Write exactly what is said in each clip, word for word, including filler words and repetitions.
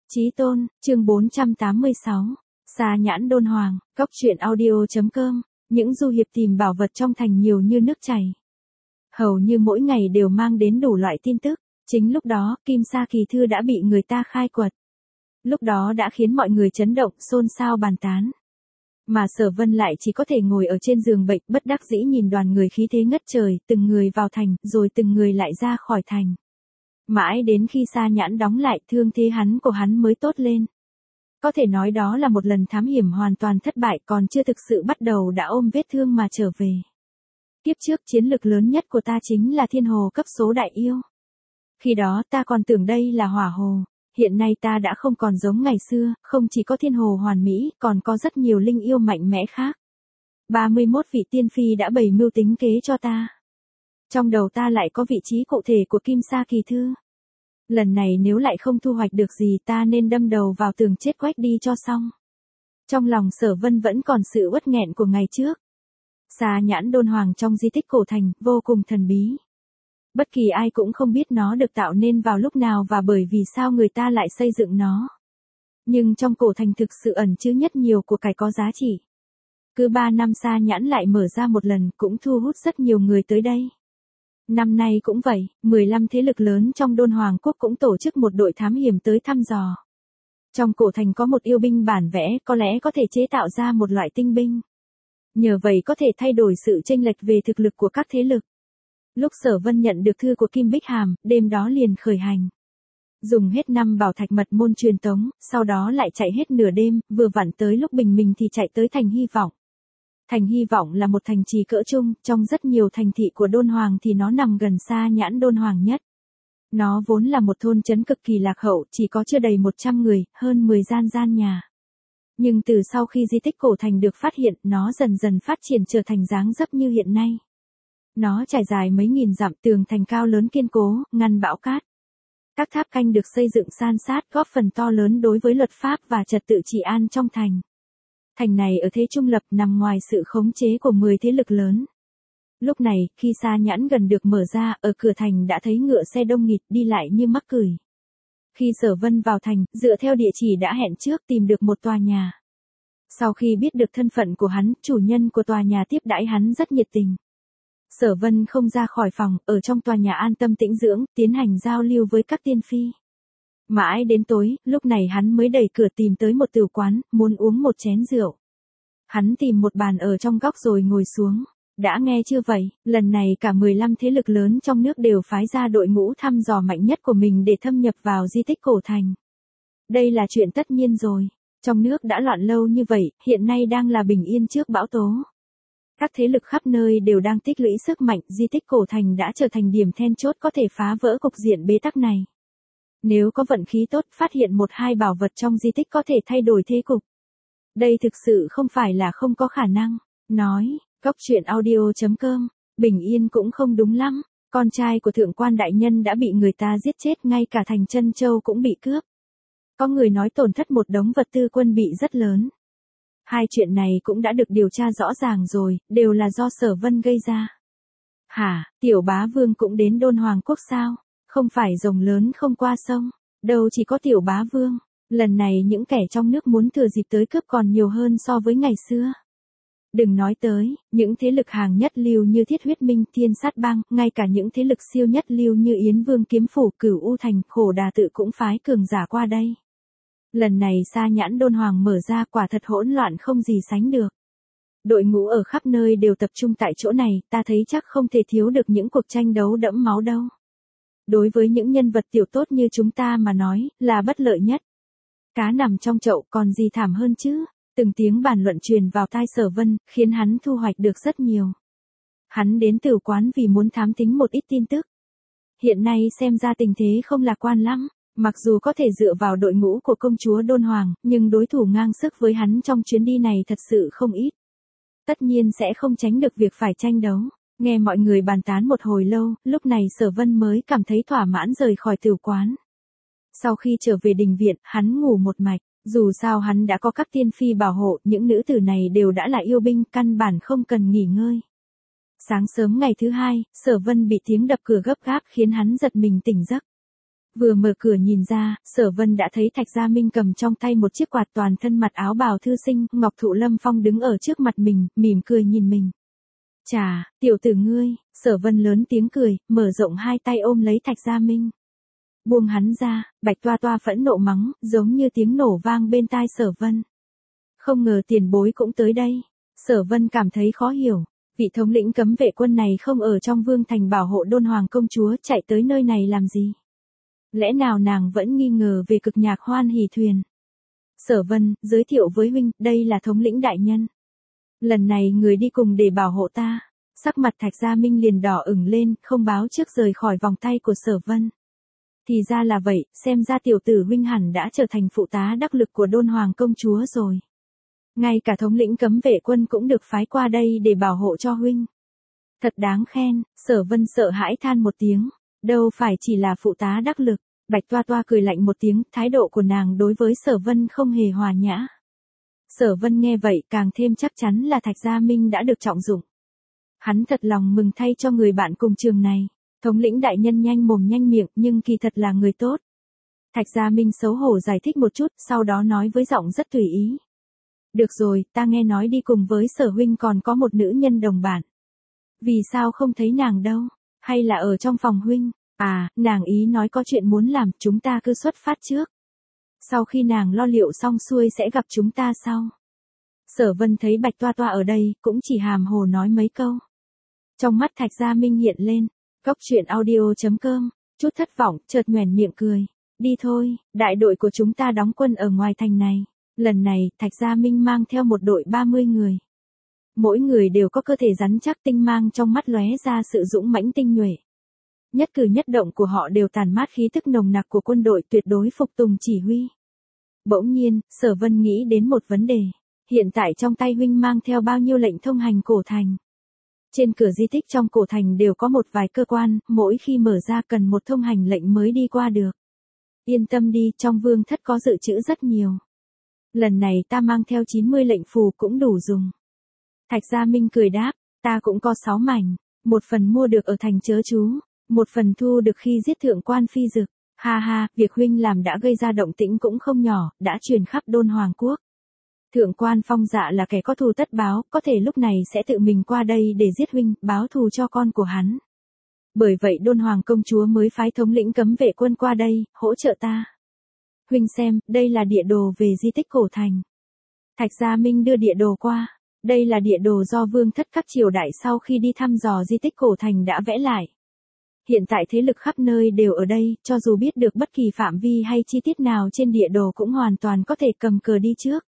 Chí tôn, chương bốn trăm tám mươi sáu. Sa nhãn đôn hoàng, cóc truyện audio.com. Những du hiệp tìm bảo vật trong thành nhiều như nước chảy. Hầu như mỗi ngày đều mang đến đủ loại tin tức. Chính lúc đó, Kim Sa Kỳ Thư đã bị người ta khai quật. Lúc đó đã khiến mọi người chấn động, xôn xao bàn tán. Mà Sở Vân lại chỉ có thể ngồi ở trên giường bệnh, bất đắc dĩ nhìn đoàn người khí thế ngất trời, từng người vào thành, rồi từng người lại ra khỏi thành. Mãi đến khi Sa nhãn đóng lại, thương thế hắn của hắn mới tốt lên. Có thể nói đó là một lần thám hiểm hoàn toàn thất bại, còn chưa thực sự bắt đầu đã ôm vết thương mà trở về. Kiếp trước chiến lực lớn nhất của ta chính là thiên hồ cấp số đại yêu. Khi đó ta còn tưởng đây là hỏa hồ, hiện nay ta đã không còn giống ngày xưa, không chỉ có thiên hồ hoàn mỹ, còn có rất nhiều linh yêu mạnh mẽ khác. ba mươi mốt vị tiên phi đã bày mưu tính kế cho ta. Trong đầu ta lại có vị trí cụ thể của Kim Sa Kỳ Thư. Lần này nếu lại không thu hoạch được gì ta nên đâm đầu vào tường chết quách đi cho xong. Trong lòng Sở Vân vẫn còn sự uất nghẹn của ngày trước. Sa nhãn đôn hoàng trong di tích cổ thành, vô cùng thần bí. Bất kỳ ai cũng không biết nó được tạo nên vào lúc nào và bởi vì sao người ta lại xây dựng nó. Nhưng trong cổ thành thực sự ẩn chứa nhất nhiều của cải có giá trị. Cứ ba năm Sa nhãn lại mở ra một lần cũng thu hút rất nhiều người tới đây. Năm nay cũng vậy, mười lăm thế lực lớn trong Đôn Hoàng quốc cũng tổ chức một đội thám hiểm tới thăm dò. Trong cổ thành có một yêu binh bản vẽ, có lẽ có thể chế tạo ra một loại tinh binh. Nhờ vậy có thể thay đổi sự chênh lệch về thực lực của các thế lực. Lúc Sở Vân nhận được thư của Kim Bích Hàm, đêm đó liền khởi hành. Dùng hết năm bảo thạch mật môn truyền tống, sau đó lại chạy hết nửa đêm, vừa vặn tới lúc bình minh thì chạy tới thành Hy Vọng. Thành Hy Vọng là một thành trì cỡ trung, trong rất nhiều thành thị của Đôn Hoàng thì nó nằm gần Sa nhãn Đôn Hoàng nhất. Nó vốn là một thôn trấn cực kỳ lạc hậu, chỉ có chưa đầy một trăm người, hơn mười gian gian nhà. Nhưng từ sau khi di tích cổ thành được phát hiện, nó dần dần phát triển trở thành dáng dấp như hiện nay. Nó trải dài mấy nghìn dặm, tường thành cao lớn kiên cố, ngăn bão cát. Các tháp canh được xây dựng san sát, góp phần to lớn đối với luật pháp và trật tự trị an trong thành. Thành này ở thế trung lập, nằm ngoài sự khống chế của mười thế lực lớn. Lúc này, khi Sa nhãn gần được mở ra, ở cửa thành đã thấy ngựa xe đông nghịt đi lại như mắc cười. Khi Sở Vân vào thành, dựa theo địa chỉ đã hẹn trước tìm được một tòa nhà. Sau khi biết được thân phận của hắn, chủ nhân của tòa nhà tiếp đãi hắn rất nhiệt tình. Sở Vân không ra khỏi phòng, ở trong tòa nhà an tâm tĩnh dưỡng, tiến hành giao lưu với các tiên phi. Mãi đến tối, lúc này hắn mới đẩy cửa tìm tới một tửu quán, muốn uống một chén rượu. Hắn tìm một bàn ở trong góc rồi ngồi xuống. Đã nghe chưa vậy, lần này cả mười lăm thế lực lớn trong nước đều phái ra đội ngũ thăm dò mạnh nhất của mình để thâm nhập vào di tích cổ thành. Đây là chuyện tất nhiên rồi. Trong nước đã loạn lâu như vậy, hiện nay đang là bình yên trước bão tố. Các thế lực khắp nơi đều đang tích lũy sức mạnh, di tích cổ thành đã trở thành điểm then chốt có thể phá vỡ cục diện bế tắc này. Nếu có vận khí tốt, phát hiện một hai bảo vật trong di tích có thể thay đổi thế cục. Đây thực sự không phải là không có khả năng. Nói, cóc truyện audio.com, bình yên cũng không đúng lắm. Con trai của thượng quan đại nhân đã bị người ta giết chết, ngay cả thành Trân Châu cũng bị cướp. Có người nói tổn thất một đống vật tư quân bị rất lớn. Hai chuyện này cũng đã được điều tra rõ ràng rồi, đều là do Sở Vân gây ra. Hả, tiểu bá vương cũng đến Đôn Hoàng quốc sao? Không phải rồng lớn không qua sông, đâu chỉ có tiểu bá vương. Lần này những kẻ trong nước muốn thừa dịp tới cướp còn nhiều hơn so với ngày xưa. Đừng nói tới, những thế lực hàng nhất lưu như Thiết Huyết Minh, Thiên Sát Bang, ngay cả những thế lực siêu nhất lưu như Yến Vương Kiếm Phủ, Cửu U Thành, Khổ Đà Tự cũng phái cường giả qua đây. Lần này Sa nhãn Đôn Hoàng mở ra quả thật hỗn loạn không gì sánh được. Đội ngũ ở khắp nơi đều tập trung tại chỗ này, ta thấy chắc không thể thiếu được những cuộc tranh đấu đẫm máu đâu. Đối với những nhân vật tiểu tốt như chúng ta mà nói, là bất lợi nhất. Cá nằm trong chậu còn gì thảm hơn chứ? Từng tiếng bàn luận truyền vào tai Sở Vân, khiến hắn thu hoạch được rất nhiều. Hắn đến Tửu quán vì muốn thám tính một ít tin tức. Hiện nay xem ra tình thế không lạc quan lắm. Mặc dù có thể dựa vào đội ngũ của công chúa Đôn Hoàng, nhưng đối thủ ngang sức với hắn trong chuyến đi này thật sự không ít. Tất nhiên sẽ không tránh được việc phải tranh đấu. Nghe mọi người bàn tán một hồi lâu, lúc này Sở Vân mới cảm thấy thỏa mãn rời khỏi Tửu quán. Sau khi trở về đình viện, hắn ngủ một mạch. Dù sao hắn đã có các tiên phi bảo hộ, những nữ tử này đều đã là yêu binh, căn bản không cần nghỉ ngơi. Sáng sớm ngày thứ hai, Sở Vân bị tiếng đập cửa gấp gáp khiến hắn giật mình tỉnh giấc. Vừa mở cửa nhìn ra, Sở Vân đã thấy Thạch Gia Minh cầm trong tay một chiếc quạt, toàn thân mặc áo bào thư sinh, Ngọc Thụ Lâm Phong đứng ở trước mặt mình, mỉm cười nhìn mình. Chà, tiểu tử ngươi, Sở Vân lớn tiếng cười, mở rộng hai tay ôm lấy Thạch Gia Minh. Buông hắn ra, Bạch Toa Toa phẫn nộ mắng, giống như tiếng nổ vang bên tai Sở Vân. Không ngờ tiền bối cũng tới đây. Sở Vân cảm thấy khó hiểu, vị thống lĩnh cấm vệ quân này không ở trong vương thành bảo hộ Đôn Hoàng công chúa, chạy tới nơi này làm gì? Lẽ nào nàng vẫn nghi ngờ về cực nhạc Hoan Hỷ thuyền? Sở Vân, giới thiệu với huynh, đây là thống lĩnh đại nhân. Lần này người đi cùng để bảo hộ ta. Sắc mặt Thạch Gia Minh liền đỏ ửng lên, không báo trước rời khỏi vòng tay của Sở Vân. Thì ra là vậy, xem ra tiểu tử huynh hẳn đã trở thành phụ tá đắc lực của Đôn Hoàng công chúa rồi. Ngay cả thống lĩnh cấm vệ quân cũng được phái qua đây để bảo hộ cho huynh. Thật đáng khen, Sở Vân sợ hãi than một tiếng. Đâu phải chỉ là phụ tá đắc lực. Bạch Toa Toa cười lạnh một tiếng, thái độ của nàng đối với Sở Vân không hề hòa nhã. Sở Vân nghe vậy càng thêm chắc chắn là Thạch Gia Minh đã được trọng dụng. Hắn thật lòng mừng thay cho người bạn cùng trường này. Thống lĩnh đại nhân nhanh mồm nhanh miệng nhưng kỳ thật là người tốt. Thạch Gia Minh xấu hổ giải thích một chút, sau đó nói với giọng rất tùy ý. Được rồi, ta nghe nói đi cùng với Sở huynh còn có một nữ nhân đồng bạn. Vì sao không thấy nàng đâu? Hay là ở trong phòng huynh? À, nàng ý nói có chuyện muốn làm, chúng ta cứ xuất phát trước. Sau khi nàng lo liệu xong xuôi sẽ gặp chúng ta sau. Sở Vân thấy Bạch Toa Toa ở đây, cũng chỉ hàm hồ nói mấy câu. Trong mắt Thạch Gia Minh hiện lên, Cốc truyện audio chấm com, chút thất vọng, chợt nhoẻn miệng cười. Đi thôi, đại đội của chúng ta đóng quân ở ngoài thành này. Lần này, Thạch Gia Minh mang theo một đội ba mươi người. Mỗi người đều có cơ thể rắn chắc, tinh mang trong mắt lóe ra sự dũng mãnh tinh nhuệ. Nhất cử nhất động của họ đều tản mát khí tức nồng nặc của quân đội, tuyệt đối phục tùng chỉ huy. Bỗng nhiên, Sở Vân nghĩ đến một vấn đề. Hiện tại trong tay huynh mang theo bao nhiêu lệnh thông hành cổ thành? Trên cửa di tích trong cổ thành đều có một vài cơ quan, mỗi khi mở ra cần một thông hành lệnh mới đi qua được. Yên tâm đi, trong vương thất có dự trữ rất nhiều. Lần này ta mang theo chín mươi lệnh phù cũng đủ dùng. Thạch Gia Minh cười đáp, ta cũng có sáu mảnh, một phần mua được ở thành chớ chú, một phần thu được khi giết thượng quan phi dực. Ha ha, việc huynh làm đã gây ra động tĩnh cũng không nhỏ, đã truyền khắp Đôn Hoàng quốc. Thượng quan Phong Dạ là kẻ có thù tất báo, có thể lúc này sẽ tự mình qua đây để giết huynh, báo thù cho con của hắn. Bởi vậy Đôn Hoàng công chúa mới phái thống lĩnh cấm vệ quân qua đây, hỗ trợ ta. Huynh xem, đây là địa đồ về di tích cổ thành. Thạch Gia Minh đưa địa đồ qua. Đây là địa đồ do vương thất các triều đại sau khi đi thăm dò di tích cổ thành đã vẽ lại. Hiện tại thế lực khắp nơi đều ở đây, cho dù biết được bất kỳ phạm vi hay chi tiết nào trên địa đồ cũng hoàn toàn có thể cầm cờ đi trước.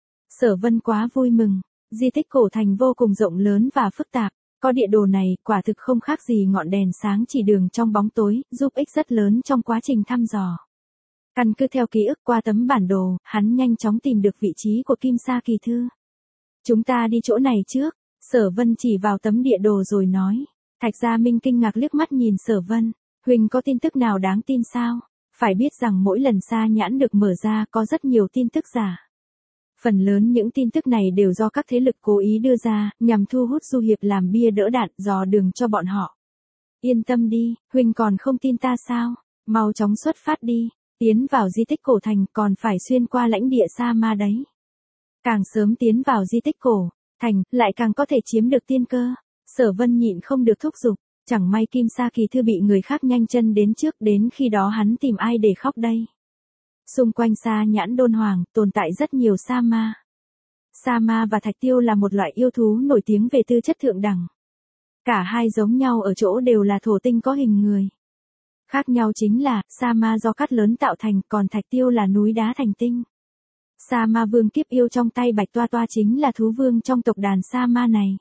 Sở Vân quá vui mừng, di tích cổ thành vô cùng rộng lớn và phức tạp, có địa đồ này, quả thực không khác gì ngọn đèn sáng chỉ đường trong bóng tối, giúp ích rất lớn trong quá trình thăm dò. Căn cứ theo ký ức qua tấm bản đồ, hắn nhanh chóng tìm được vị trí của Kim Sa Kỳ Thư. Chúng ta đi chỗ này trước, Sở Vân chỉ vào tấm địa đồ rồi nói. Thạch Gia Minh kinh ngạc liếc mắt nhìn Sở Vân, huynh có tin tức nào đáng tin sao? Phải biết rằng mỗi lần sa nhãn được mở ra có rất nhiều tin tức giả. Phần lớn những tin tức này đều do các thế lực cố ý đưa ra, nhằm thu hút du hiệp làm bia đỡ đạn, dò đường cho bọn họ. Yên tâm đi, huynh còn không tin ta sao? Mau chóng xuất phát đi, tiến vào di tích cổ thành còn phải xuyên qua lãnh địa Sa Ma đấy. Càng sớm tiến vào di tích cổ thành, lại càng có thể chiếm được tiên cơ. Sở Vân nhịn không được thúc giục, chẳng may Kim Sa Kỳ Thư bị người khác nhanh chân đến trước, đến khi đó hắn tìm ai để khóc đây. Xung quanh Sa Nhãn Đôn Hoàng, tồn tại rất nhiều sa ma. Sa ma và thạch tiêu là một loại yêu thú nổi tiếng về tư chất thượng đẳng. Cả hai giống nhau ở chỗ đều là thổ tinh có hình người. Khác nhau chính là, sa ma do cát lớn tạo thành, còn thạch tiêu là núi đá thành tinh. Sa ma vương kiếp yêu trong tay Bạch Toa Toa chính là thú vương trong tộc đàn sa ma này.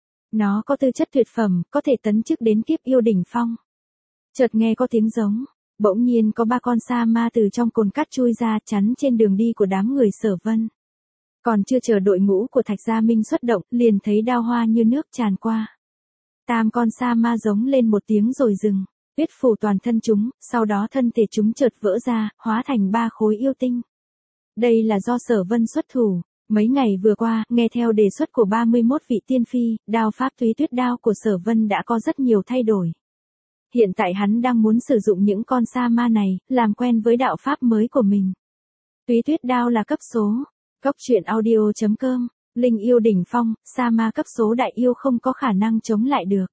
Nó có tư chất tuyệt phẩm, có thể tấn chức đến kiếp yêu đỉnh phong. Chợt nghe có tiếng giống, bỗng nhiên có ba con sa ma từ trong cồn cát chui ra, chắn trên đường đi của đám người Sở Vân. Còn chưa chờ đội ngũ của Thạch Gia Minh xuất động, liền thấy đao hoa như nước tràn qua. Tam con sa ma giống lên một tiếng rồi dừng, huyết phủ toàn thân chúng, sau đó thân thể chúng chợt vỡ ra, hóa thành ba khối yêu tinh. Đây là do Sở Vân xuất thủ. Mấy ngày vừa qua, nghe theo đề xuất của ba mươi mốt vị tiên phi, đao pháp Túy Tuyết đao của Sở Vân đã có rất nhiều thay đổi. Hiện tại hắn đang muốn sử dụng những con sa ma này, làm quen với đạo pháp mới của mình. Túy tuyết đao là cấp số. Cốc truyện audio.com. Linh yêu đỉnh phong, sa ma cấp số đại yêu không có khả năng chống lại được.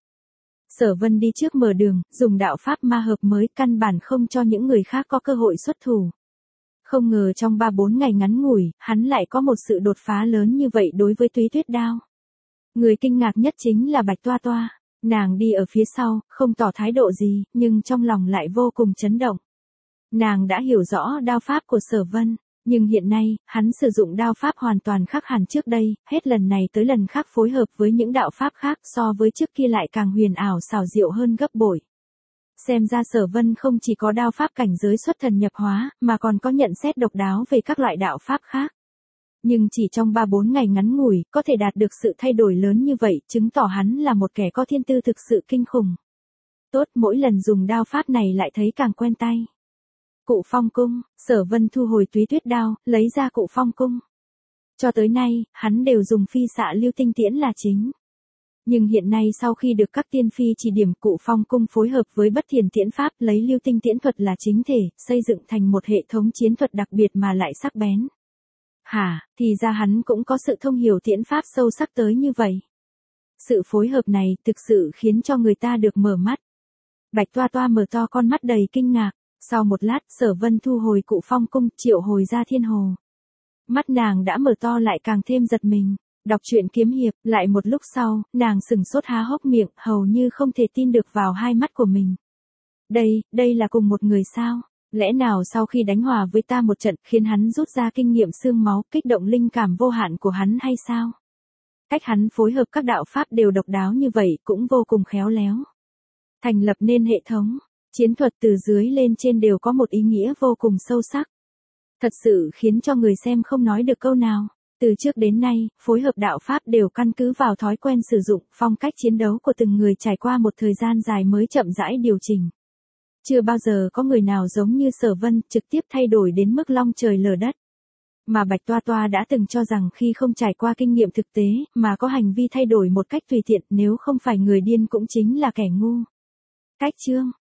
Sở Vân đi trước mở đường, dùng đạo pháp ma hợp mới căn bản không cho những người khác có cơ hội xuất thủ. Không ngờ trong ba bốn ngày ngắn ngủi, hắn lại có một sự đột phá lớn như vậy đối với túy tuyết đao. Người kinh ngạc nhất chính là Bạch Toa Toa. Nàng đi ở phía sau, không tỏ thái độ gì, nhưng trong lòng lại vô cùng chấn động. Nàng đã hiểu rõ đao pháp của Sở Vân, nhưng hiện nay, hắn sử dụng đao pháp hoàn toàn khác hẳn trước đây, hết lần này tới lần khác phối hợp với những đạo pháp khác so với trước kia lại càng huyền ảo xảo diệu hơn gấp bội. Xem ra Sở Vân không chỉ có đao pháp cảnh giới xuất thần nhập hóa, mà còn có nhận xét độc đáo về các loại đạo pháp khác. Nhưng chỉ trong ba bốn ngày ngắn ngủi, có thể đạt được sự thay đổi lớn như vậy, chứng tỏ hắn là một kẻ có thiên tư thực sự kinh khủng. Tốt, mỗi lần dùng đao pháp này lại thấy càng quen tay. Cụ phong cung, Sở Vân thu hồi túy tuyết đao, lấy ra cụ phong cung. Cho tới nay, hắn đều dùng phi xạ lưu tinh tiễn là chính. Nhưng hiện nay sau khi được các tiên phi chỉ điểm, cụ phong cung phối hợp với bất thiền tiễn pháp lấy lưu tinh tiễn thuật là chính thể, xây dựng thành một hệ thống chiến thuật đặc biệt mà lại sắc bén. Hả, thì ra hắn cũng có sự thông hiểu tiễn pháp sâu sắc tới như vậy. Sự phối hợp này thực sự khiến cho người ta được mở mắt. Bạch Toa Toa mở to con mắt đầy kinh ngạc. Sau một lát, Sở Vân thu hồi cụ phong cung, triệu hồi ra thiên hồ. Mắt nàng đã mở to lại càng thêm giật mình. Đọc truyện kiếm hiệp, lại một lúc sau, nàng sừng sốt há hốc miệng, hầu như không thể tin được vào hai mắt của mình. Đây, đây là cùng một người sao? Lẽ nào sau khi đánh hòa với ta một trận, khiến hắn rút ra kinh nghiệm xương máu, kích động linh cảm vô hạn của hắn hay sao? Cách hắn phối hợp các đạo pháp đều độc đáo như vậy, cũng vô cùng khéo léo. Thành lập nên hệ thống, chiến thuật từ dưới lên trên đều có một ý nghĩa vô cùng sâu sắc. Thật sự khiến cho người xem không nói được câu nào. Từ trước đến nay, phối hợp đạo pháp đều căn cứ vào thói quen sử dụng, phong cách chiến đấu của từng người trải qua một thời gian dài mới chậm rãi điều chỉnh. Chưa bao giờ có người nào giống như Sở Vân, trực tiếp thay đổi đến mức long trời lở đất. Mà Bạch Toa Toa đã từng cho rằng khi không trải qua kinh nghiệm thực tế, mà có hành vi thay đổi một cách tùy tiện, nếu không phải người điên cũng chính là kẻ ngu. Cách chương